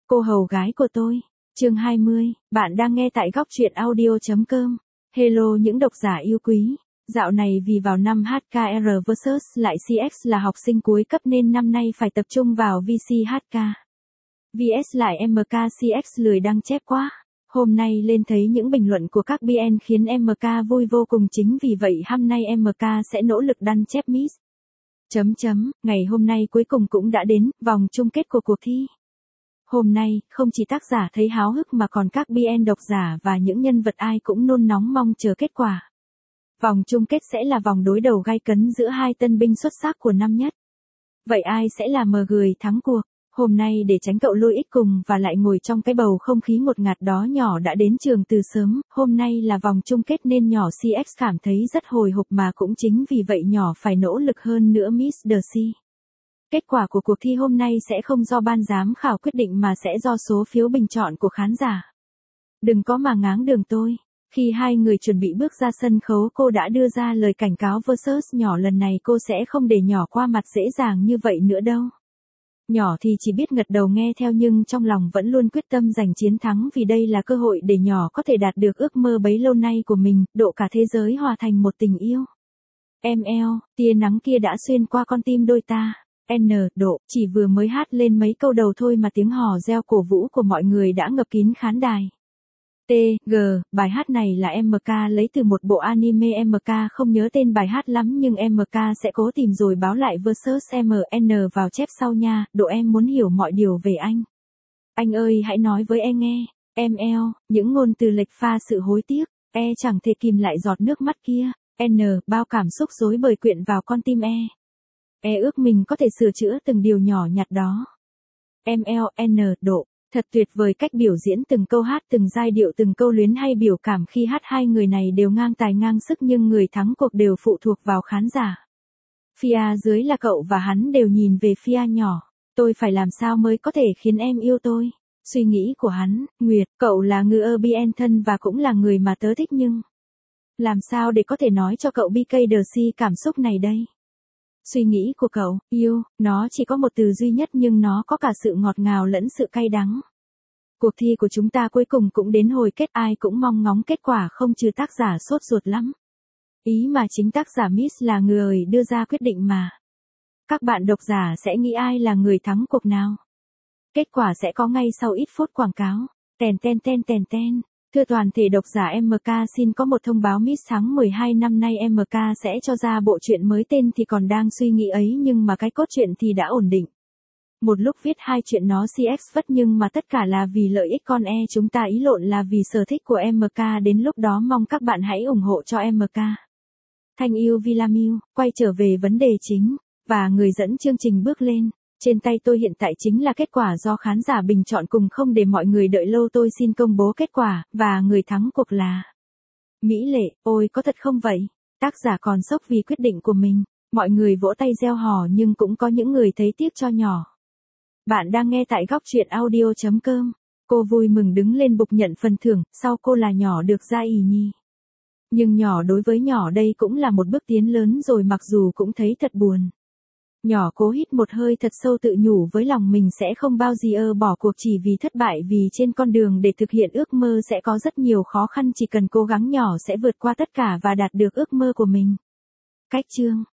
Cô hầu gái của tôi. Chương 20, bạn đang nghe tại góc truyện audio.com. Hello những độc giả yêu quý. Dạo này vì vào năm HKR vs lại CX là học sinh cuối cấp nên năm nay phải tập trung vào VCHK. VS lại MKCX lười đăng chép quá. Hôm nay lên thấy những bình luận của các BN khiến MK vui vô cùng, chính vì vậy hôm nay MK sẽ nỗ lực đăng chép Miss. Ngày hôm nay cuối cùng cũng đã đến, vòng chung kết của cuộc thi. Hôm nay, không chỉ tác giả thấy háo hức mà còn các BN độc giả và những nhân vật ai cũng nôn nóng mong chờ kết quả. Vòng chung kết sẽ là vòng đối đầu gay cấn giữa hai tân binh xuất sắc của năm nhất. Vậy ai sẽ là người thắng cuộc? Hôm nay để tránh cậu Lôi Ích cùng và lại ngồi trong cái bầu không khí ngột ngạt đó, nhỏ đã đến trường từ sớm. Hôm nay là vòng chung kết nên nhỏ CX cảm thấy rất hồi hộp, mà cũng chính vì vậy nhỏ phải nỗ lực hơn nữa Miss The C. Kết quả của cuộc thi hôm nay sẽ không do ban giám khảo quyết định mà sẽ do số phiếu bình chọn của khán giả. Đừng có mà ngáng đường tôi. Khi hai người chuẩn bị bước ra sân khấu, cô đã đưa ra lời cảnh cáo versus nhỏ, lần này cô sẽ không để nhỏ qua mặt dễ dàng như vậy nữa đâu. Nhỏ thì chỉ biết gật đầu nghe theo nhưng trong lòng vẫn luôn quyết tâm giành chiến thắng, vì đây là cơ hội để nhỏ có thể đạt được ước mơ bấy lâu nay của mình, độ cả thế giới hòa thành một tình yêu. ML, tia nắng kia đã xuyên qua con tim đôi ta. N, độ, chỉ vừa mới hát lên mấy câu đầu thôi mà tiếng hò reo cổ vũ của mọi người đã ngập kín khán đài. T, G, bài hát này là MK lấy từ một bộ anime, MK không nhớ tên bài hát lắm nhưng MK sẽ cố tìm rồi báo lại versus MN vào chép sau nha. Độ, em muốn hiểu mọi điều về anh. Anh ơi hãy nói với em nghe. ML, những ngôn từ lệch pha sự hối tiếc. E, chẳng thể kìm lại giọt nước mắt kia. N, bao cảm xúc rối bời quyện vào con tim E. E, ước mình có thể sửa chữa từng điều nhỏ nhặt đó. ML, N, độ. Thật tuyệt vời cách biểu diễn từng câu hát, từng giai điệu, từng câu luyến hay biểu cảm khi hát. Hai người này đều ngang tài ngang sức nhưng người thắng cuộc đều phụ thuộc vào khán giả. Phía dưới là cậu và hắn đều nhìn về phía nhỏ. Tôi phải làm sao mới có thể khiến em yêu tôi? Suy nghĩ của hắn, Nguyệt, cậu là người BN thân và cũng là người mà tớ thích nhưng làm sao để có thể nói cho cậu BKDC cảm xúc này đây? Suy nghĩ của cậu, yêu, nó chỉ có một từ duy nhất nhưng nó có cả sự ngọt ngào lẫn sự cay đắng. Cuộc thi của chúng ta cuối cùng cũng đến hồi kết, ai cũng mong ngóng kết quả không trừ tác giả sốt ruột lắm. Ý mà chính tác giả Miss là người đưa ra quyết định mà. Các bạn độc giả sẽ nghĩ ai là người thắng cuộc nào? Kết quả sẽ có ngay sau ít phút quảng cáo. Ten. Thưa toàn thể độc giả, MK xin có một thông báo. Miss tháng 12 năm nay MK sẽ cho ra bộ truyện mới, tên thì còn đang suy nghĩ ấy nhưng mà cái cốt truyện thì đã ổn định. Một lúc viết hai chuyện nó CX vất nhưng mà tất cả là vì lợi ích con chúng ta, ý lộn là vì sở thích của MK. Đến lúc đó mong các bạn hãy ủng hộ cho MK. Thanh yêu Villamil, quay trở về vấn đề chính, và người dẫn chương trình bước lên. Trên tay tôi hiện tại chính là kết quả do khán giả bình chọn, cùng không để mọi người đợi lâu tôi xin công bố kết quả, và người thắng cuộc là Mỹ Lệ. Ôi có thật không vậy? Tác giả còn sốc vì quyết định của mình. Mọi người vỗ tay reo hò nhưng cũng có những người thấy tiếc cho nhỏ. Bạn đang nghe tại góc truyện audio.com. Cô vui mừng đứng lên bục nhận phần thưởng, sau cô là nhỏ được ra ỷ nhi. Nhưng nhỏ, đối với nhỏ đây cũng là một bước tiến lớn rồi, mặc dù cũng thấy thật buồn. Nhỏ cố hít một hơi thật sâu, tự nhủ với lòng mình sẽ không bao giờ bỏ cuộc chỉ vì thất bại, vì trên con đường để thực hiện ước mơ sẽ có rất nhiều khó khăn, chỉ cần cố gắng nhỏ sẽ vượt qua tất cả và đạt được ước mơ của mình. Cách chương